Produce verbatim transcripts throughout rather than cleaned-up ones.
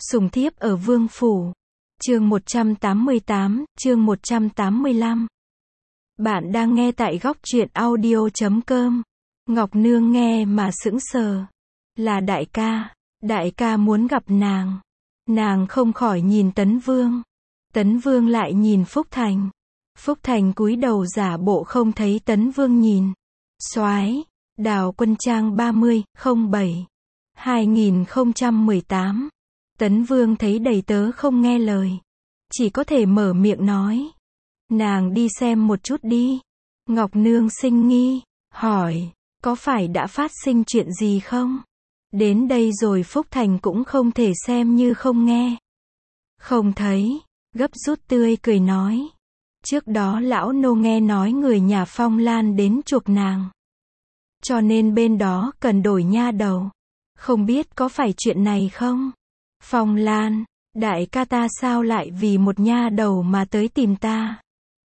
Sùng thiếp ở vương phủ. Chương một trăm tám mươi tám, chương một trăm tám mươi lăm. Bạn đang nghe tại góc truyện audio chấm com. Ngọc Nương nghe mà sững sờ. Là đại ca, đại ca muốn gặp nàng. Nàng không khỏi nhìn Tấn Vương. Tấn Vương lại nhìn Phúc Thành. Phúc Thành cúi đầu giả bộ không thấy Tấn Vương nhìn. Soái, Đào Quân Trang ba mươi, không bảy, hai nghìn không trăm mười tám. Tấn Vương thấy đầy tớ không nghe lời, chỉ có thể mở miệng nói. Nàng đi xem một chút đi. Ngọc Nương sinh nghi, hỏi, có phải đã phát sinh chuyện gì không? Đến đây rồi Phúc Thành cũng không thể xem như không nghe. Không thấy, gấp rút tươi cười nói. Trước đó lão nô nghe nói người nhà Phong Lan đến chuộc nàng. Cho nên bên đó cần đổi nha đầu. Không biết có phải chuyện này không? Phong Lan, đại ca ta sao lại vì một nha đầu mà tới tìm ta?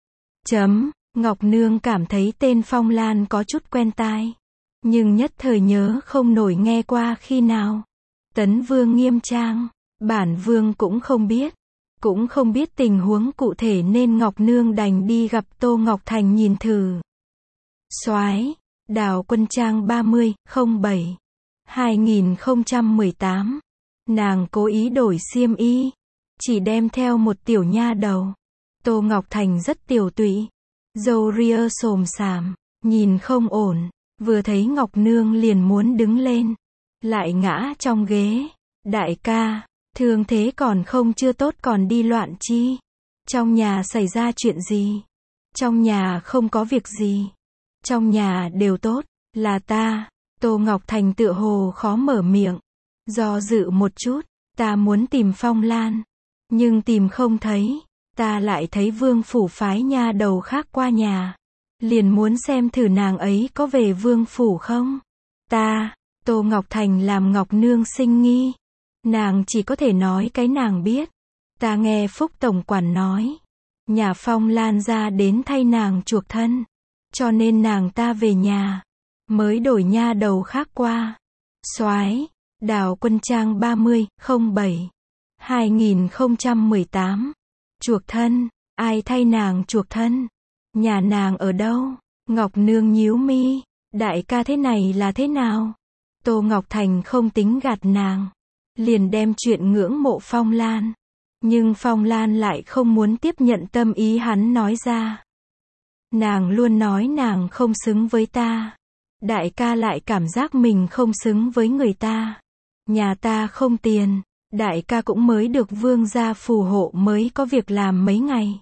Chấm, Ngọc Nương cảm thấy tên Phong Lan có chút quen tai. Nhưng nhất thời nhớ không nổi nghe qua khi nào. Tấn Vương nghiêm trang, bản Vương cũng không biết. Cũng không biết tình huống cụ thể nên Ngọc Nương đành đi gặp Tô Ngọc Thành nhìn thử. Soái, Đào Quân Trang ba mươi, không bảy, hai nghìn không trăm mười tám. Nàng cố ý đổi xiêm y, chỉ đem theo một tiểu nha đầu. Tô Ngọc Thành rất tiểu tụy, râu ria xồm xàm, nhìn không ổn, vừa thấy Ngọc Nương liền muốn đứng lên, lại ngã trong ghế. Đại ca, thương thế còn không chưa tốt còn đi loạn chi? Trong nhà xảy ra chuyện gì? Trong nhà không có việc gì. Trong nhà đều tốt, là ta. Tô Ngọc Thành tựa hồ khó mở miệng. Do dự một chút, ta muốn tìm Phong Lan. Nhưng tìm không thấy. Ta lại thấy vương phủ phái nha đầu khác qua nhà. Liền muốn xem thử nàng ấy có về vương phủ không? Ta, Tô Ngọc Thành làm Ngọc Nương sinh nghi. Nàng chỉ có thể nói cái nàng biết. Ta nghe Phúc Tổng Quản nói. Nhà Phong Lan ra đến thay nàng chuộc thân. Cho nên nàng ta về nhà. Mới đổi nha đầu khác qua. Soái, Đào Quân Trang ba mươi, không bảy, hai nghìn không trăm mười tám. Chuộc thân, ai thay nàng chuộc thân? Nhà nàng ở đâu? Ngọc Nương nhíu mi. Đại ca thế này là thế nào? Tô Ngọc Thành không tính gạt nàng. Liền đem chuyện ngưỡng mộ Phong Lan. Nhưng Phong Lan lại không muốn tiếp nhận tâm ý hắn nói ra. Nàng luôn nói nàng không xứng với ta. Đại ca lại cảm giác mình không xứng với người ta. Nhà ta không tiền. Đại ca cũng mới được vương gia phù hộ mới có việc làm mấy ngày.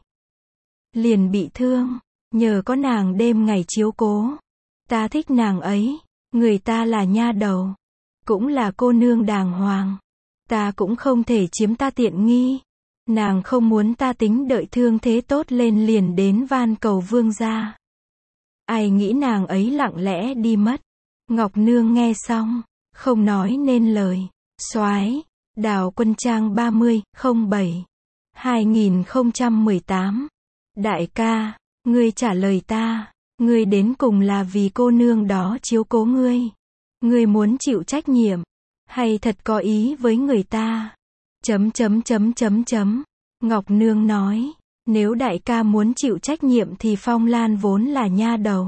Liền bị thương. Nhờ có nàng đêm ngày chiếu cố. Ta thích nàng ấy. Người ta là nha đầu. Cũng là cô nương đàng hoàng. Ta cũng không thể chiếm ta tiện nghi. Nàng không muốn ta tính đợi thương thế tốt lên liền đến van cầu vương gia. Ai nghĩ nàng ấy lặng lẽ đi mất. Ngọc Nương nghe xong, không nói nên lời. Soái, Đào Quân Trang ba mươi, không bảy, hai nghìn không trăm mười tám. Đại ca, ngươi trả lời ta. Ngươi đến cùng là vì cô nương đó chiếu cố ngươi. Ngươi muốn chịu trách nhiệm. Hay thật có ý với người ta? Chấm chấm chấm chấm chấm. Ngọc Nương nói, nếu đại ca muốn chịu trách nhiệm thì Phong Lan vốn là nha đầu.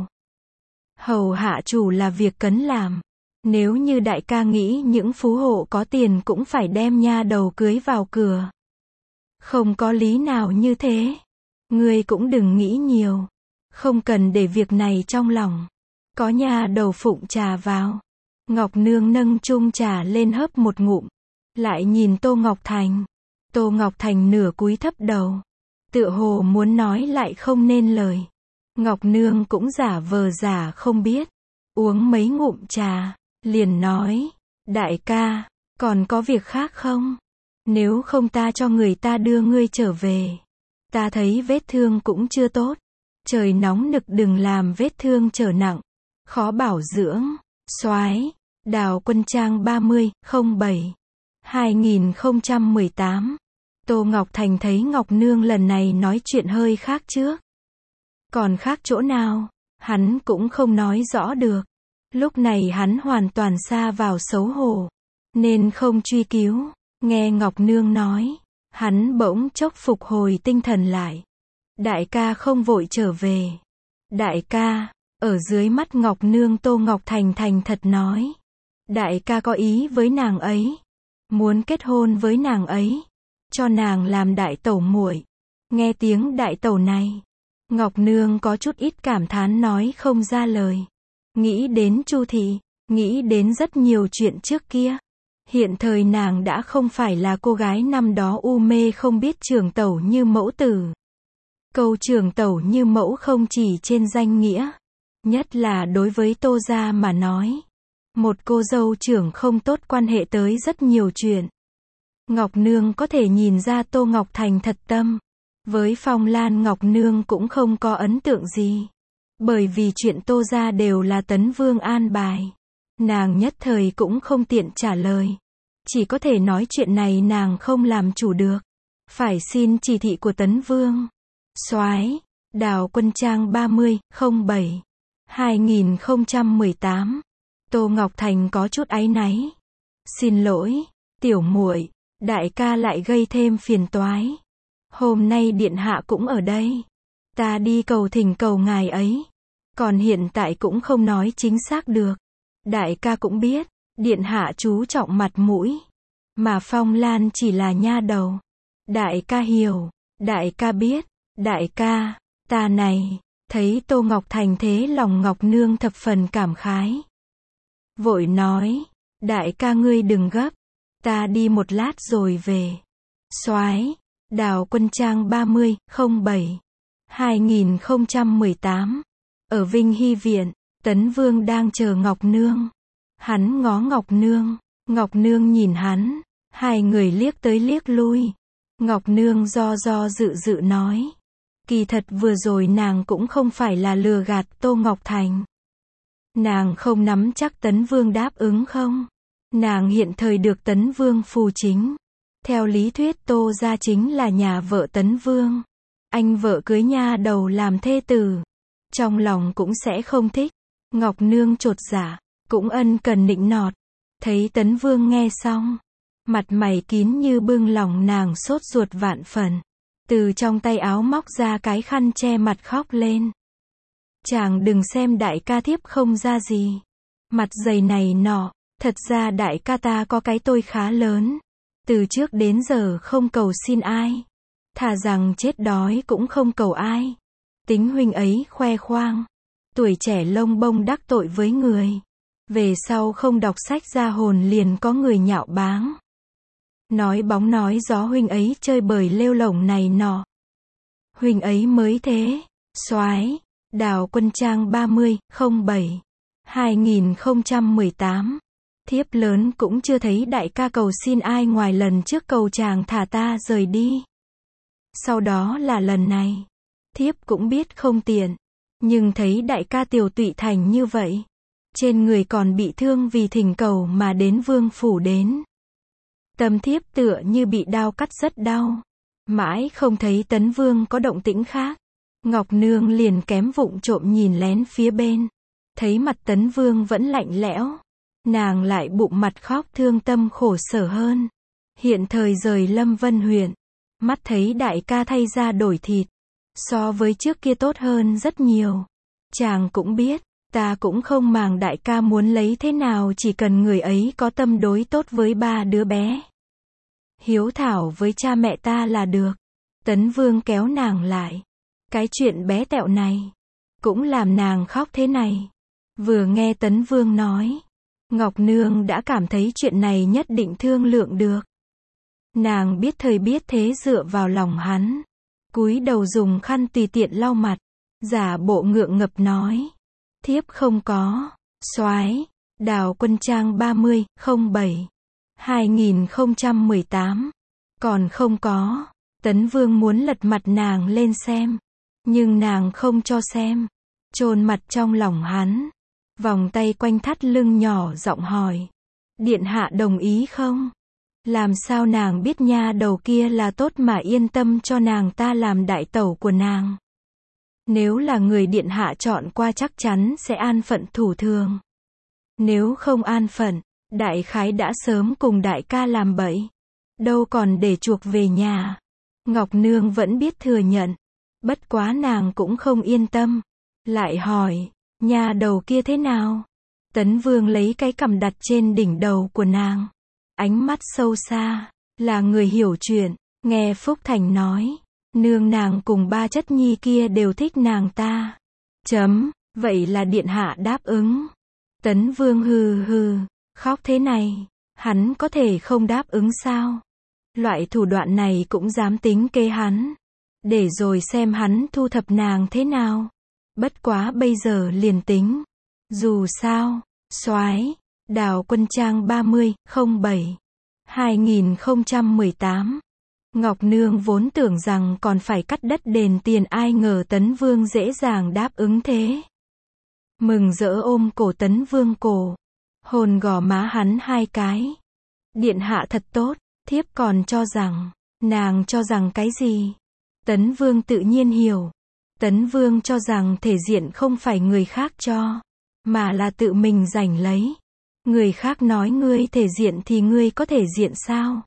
Hầu hạ chủ là việc cấn làm. Nếu như đại ca nghĩ những phú hộ có tiền cũng phải đem nha đầu cưới vào cửa. Không có lý nào như thế. Ngươi cũng đừng nghĩ nhiều. Không cần để việc này trong lòng. Có nha đầu phụng trà vào. Ngọc Nương nâng chung trà lên hớp một ngụm. Lại nhìn Tô Ngọc Thành. Tô Ngọc Thành nửa cúi thấp đầu. Tựa hồ muốn nói lại không nên lời. Ngọc Nương cũng giả vờ giả không biết. Uống mấy ngụm trà. Liền nói. Đại ca, còn có việc khác không? Nếu không ta cho người ta đưa ngươi trở về. Ta thấy vết thương cũng chưa tốt. Trời nóng nực đừng làm vết thương trở nặng. Khó bảo dưỡng. Soái, Đào Quân Trang ba mươi, không bảy, hai nghìn không trăm mười tám. Tô Ngọc Thành thấy Ngọc Nương lần này nói chuyện hơi khác trước. Còn khác chỗ nào, hắn cũng không nói rõ được. Lúc này hắn hoàn toàn sa vào xấu hổ, nên không truy cứu. Nghe Ngọc Nương nói, hắn bỗng chốc phục hồi tinh thần lại. Đại ca không vội trở về. Đại ca, ở dưới mắt Ngọc Nương Tô Ngọc Thành thành thật nói. Đại ca có ý với nàng ấy. Muốn kết hôn với nàng ấy. Cho nàng làm đại tẩu muội. Nghe tiếng đại tẩu này, Ngọc Nương có chút ít cảm thán nói không ra lời. Nghĩ đến Chu thị, nghĩ đến rất nhiều chuyện trước kia. Hiện thời nàng đã không phải là cô gái năm đó u mê không biết trưởng tẩu như mẫu tử. Câu trưởng tẩu như mẫu không chỉ trên danh nghĩa, nhất là đối với Tô gia mà nói. Một cô dâu trưởng không tốt quan hệ tới rất nhiều chuyện. Ngọc Nương có thể nhìn ra Tô Ngọc Thành thật tâm. Với Phong Lan Ngọc Nương cũng không có ấn tượng gì. Bởi vì chuyện Tô gia đều là Tấn Vương an bài. Nàng nhất thời cũng không tiện trả lời. Chỉ có thể nói chuyện này nàng không làm chủ được. Phải xin chỉ thị của Tấn Vương. Soái, Đào Quân Trang ba mươi, không bảy, hai nghìn không trăm mười tám. Tô Ngọc Thành có chút áy náy. Xin lỗi, tiểu muội, đại ca lại gây thêm phiền toái. Hôm nay điện hạ cũng ở đây. Ta đi cầu thỉnh cầu ngài ấy. Còn hiện tại cũng không nói chính xác được. Đại ca cũng biết, điện hạ chú trọng mặt mũi. Mà Phong Lan chỉ là nha đầu. Đại ca hiểu, đại ca biết, đại ca, ta này, thấy Tô Ngọc Thành thế lòng Ngọc Nương thập phần cảm khái. Vội nói, đại ca ngươi đừng gấp, ta đi một lát rồi về. Soái, Đào Quân Trang ba mươi, không bảy, hai nghìn không trăm mười tám. Ở Vinh Hy Viện, Tấn Vương đang chờ Ngọc Nương. Hắn ngó Ngọc Nương, Ngọc Nương nhìn hắn, hai người liếc tới liếc lui. Ngọc Nương do do dự dự nói. Kỳ thật vừa rồi nàng cũng không phải là lừa gạt Tô Ngọc Thành. Nàng không nắm chắc Tấn Vương đáp ứng không. Nàng hiện thời được Tấn Vương phù chính. Theo lý thuyết Tô gia chính là nhà vợ Tấn Vương. Anh vợ cưới nha đầu làm thê tử. Trong lòng cũng sẽ không thích. Ngọc Nương chột dạ, cũng ân cần nịnh nọt. Thấy Tấn Vương nghe xong, mặt mày kín như bưng lòng nàng sốt ruột vạn phần. Từ trong tay áo móc ra cái khăn che mặt khóc lên. Chàng đừng xem đại ca thiếp không ra gì. Mặt dày này nọ, thật ra đại ca ta có cái tôi khá lớn. Từ trước đến giờ không cầu xin ai. Thà rằng chết đói cũng không cầu ai. Tính huynh ấy khoe khoang. Tuổi trẻ lông bông đắc tội với người. Về sau không đọc sách ra hồn liền có người nhạo báng. Nói bóng nói gió huynh ấy chơi bời lêu lổng này nọ. Huynh ấy mới thế. Soái, Đào Quân Trang ba mươi, không bảy, hai nghìn không trăm mười tám. Thiếp lớn cũng chưa thấy đại ca cầu xin ai ngoài lần trước cầu chàng thả ta rời đi. Sau đó là lần này. Thiếp cũng biết không tiện. Nhưng thấy đại ca tiều tụy thành như vậy. Trên người còn bị thương vì thỉnh cầu mà đến vương phủ đến. Tâm thiếp tựa như bị đao cắt rất đau. Mãi không thấy Tấn Vương có động tĩnh khác. Ngọc Nương liền kém vụng trộm nhìn lén phía bên. Thấy mặt Tấn Vương vẫn lạnh lẽo. Nàng lại bụng mặt khóc thương tâm khổ sở hơn. Hiện thời rời Lâm Vân huyện. Mắt thấy đại ca thay ra đổi thịt. So với trước kia tốt hơn rất nhiều. Chàng cũng biết, ta cũng không màng đại ca muốn lấy thế nào, chỉ cần người ấy có tâm đối tốt với ba đứa bé. Hiếu thảo với cha mẹ ta là được. Tấn Vương kéo nàng lại. Cái chuyện bé tẹo này cũng làm nàng khóc thế này. Vừa nghe Tấn Vương nói, Ngọc Nương đã cảm thấy chuyện này nhất định thương lượng được. Nàng biết thời biết thế dựa vào lòng hắn. Cúi đầu dùng khăn tùy tiện lau mặt. Giả bộ ngượng ngập nói. Thiếp không có. Soái, Đào Quân Trang ba mươi, không bảy, hai nghìn không trăm mười tám. Còn không có. Tấn Vương muốn lật mặt nàng lên xem. Nhưng nàng không cho xem. Chôn mặt trong lòng hắn. Vòng tay quanh thắt lưng nhỏ giọng hỏi. Điện hạ đồng ý không? Làm sao nàng biết nha đầu kia là tốt mà yên tâm cho nàng ta làm đại tẩu của nàng? Nếu là người điện hạ chọn qua chắc chắn sẽ an phận thủ thường. Nếu không an phận, đại khái đã sớm cùng đại ca làm bậy. đâu còn để chuộc về nhà. Ngọc Nương vẫn biết thừa nhận, bất quá nàng cũng không yên tâm, lại hỏi, nhà đầu kia thế nào? Tấn Vương lấy cái cằm đặt trên đỉnh đầu của nàng, ánh mắt sâu xa, là người hiểu chuyện, nghe Phúc Thành nói, nương nàng cùng ba chất nhi kia đều thích nàng ta. Chấm, vậy là điện hạ đáp ứng. Tấn Vương hừ hừ, khóc thế này, hắn có thể không đáp ứng sao? Loại thủ đoạn này cũng dám tính kế hắn, để rồi xem hắn thu thập nàng thế nào. Bất quá bây giờ liền tính. Dù sao, soái, Đào Quân Trang ba mươi không bảy hai nghìn không trăm mười tám. Ngọc Nương vốn tưởng rằng còn phải cắt đất đền tiền, ai ngờ Tấn Vương dễ dàng đáp ứng thế. Mừng rỡ ôm cổ Tấn Vương cổ, hôn gò má hắn hai cái. Điện hạ thật tốt, thiếp còn cho rằng, nàng cho rằng cái gì? Tấn Vương tự nhiên hiểu. Tấn Vương cho rằng thể diện không phải người khác cho, mà là tự mình giành lấy. Người khác nói ngươi thể diện thì ngươi có thể diện sao?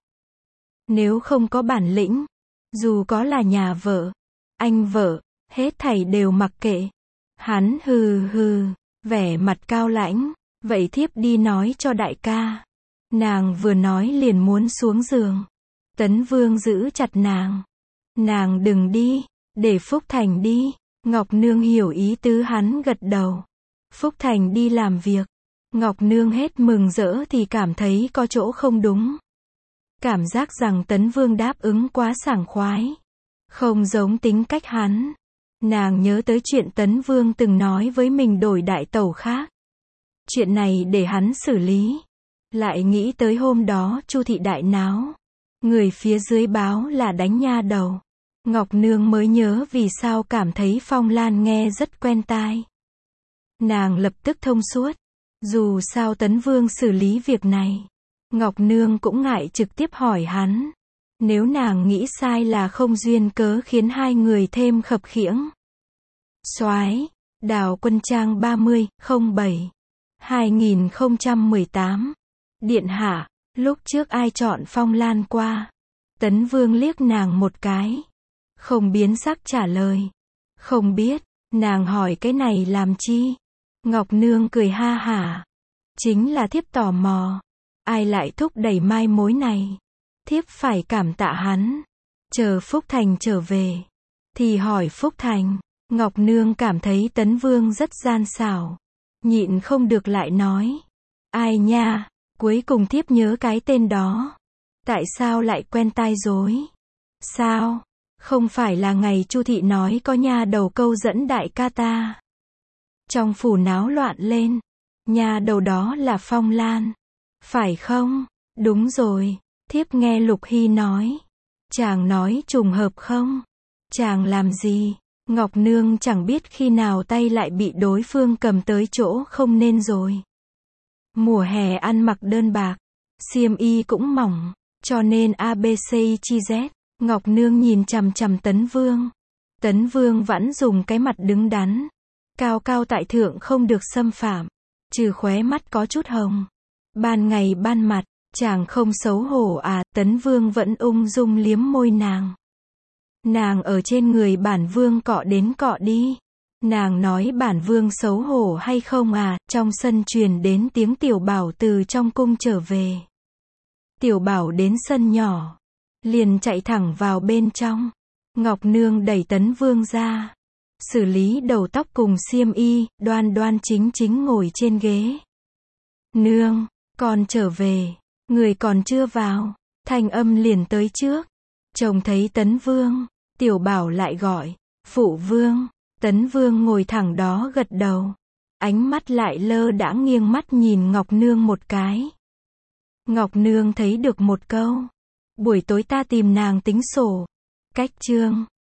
Nếu không có bản lĩnh, dù có là nhà vợ, anh vợ, hết thảy đều mặc kệ. Hắn hừ hừ, vẻ mặt cao lãnh, vậy thiếp đi nói cho đại ca. Nàng vừa nói liền muốn xuống giường. Tấn Vương giữ chặt nàng. Nàng đừng đi, để Phúc Thành đi. Ngọc Nương hiểu ý tứ hắn, gật đầu. Phúc Thành đi làm việc. Ngọc Nương hết mừng rỡ thì cảm thấy có chỗ không đúng. Cảm giác rằng Tấn Vương đáp ứng quá sảng khoái, không giống tính cách hắn. Nàng nhớ tới chuyện Tấn Vương từng nói với mình đổi đại tẩu khác. Chuyện này để hắn xử lý. Lại nghĩ tới hôm đó Chu thị đại náo, người phía dưới báo là đánh nha đầu. Ngọc Nương mới nhớ vì sao cảm thấy Phong Lan nghe rất quen tai. Nàng lập tức thông suốt. Dù sao Tấn Vương xử lý việc này, Ngọc Nương cũng ngại trực tiếp hỏi hắn. Nếu nàng nghĩ sai là không duyên cớ khiến hai người thêm khập khiễng. Soái, Đào Quân Trang ba mươi không bảy hai nghìn không trăm mười tám. Điện hạ, lúc trước ai chọn Phong Lan qua? Tấn Vương liếc nàng một cái, không biến sắc trả lời. Không biết, nàng hỏi cái này làm chi? Ngọc Nương cười ha hả. Chính là thiếp tò mò. Ai lại thúc đẩy mai mối này? Thiếp phải cảm tạ hắn. Chờ Phúc Thành trở về, thì hỏi Phúc Thành. Ngọc Nương cảm thấy Tấn Vương rất gian xảo, nhịn không được lại nói. Ai nha, cuối cùng thiếp nhớ cái tên đó. Tại sao lại quen tai rồi? Sao? Không phải là ngày Chu thị nói có nha đầu câu dẫn đại ca ta. Trong phủ náo loạn lên. Nha đầu đó là Phong Lan. Phải không? Đúng rồi, thiếp nghe Lục Hy nói. Chàng nói trùng hợp không? Chàng làm gì? Ngọc Nương chẳng biết khi nào tay lại bị đối phương cầm tới chỗ không nên rồi. Mùa hè ăn mặc đơn bạc, xiêm y cũng mỏng, cho nên a bê xê chi Z. Ngọc Nương nhìn chằm chằm Tấn Vương. Tấn Vương vẫn dùng cái mặt đứng đắn, cao cao tại thượng không được xâm phạm, trừ khóe mắt có chút hồng. Ban ngày ban mặt, chàng không xấu hổ à? Tấn Vương vẫn ung dung liếm môi nàng. Nàng ở trên người bản vương cọ đến cọ đi. Nàng nói bản vương xấu hổ hay không à? Trong sân truyền đến tiếng Tiểu Bảo từ trong cung trở về. Tiểu Bảo đến sân nhỏ, liền chạy thẳng vào bên trong. Ngọc Nương đẩy Tấn Vương ra, xử lý đầu tóc cùng xiêm y, đoan đoan chính chính ngồi trên ghế. Nương, con trở về, người còn chưa vào. Thanh âm liền tới trước. Chồng thấy Tấn Vương, Tiểu Bảo lại gọi, phụ vương. Tấn Vương ngồi thẳng đó gật đầu, ánh mắt lại lơ đãng nghiêng mắt nhìn Ngọc Nương một cái. Ngọc Nương thấy được một câu, buổi tối ta tìm nàng tính sổ. Cách chương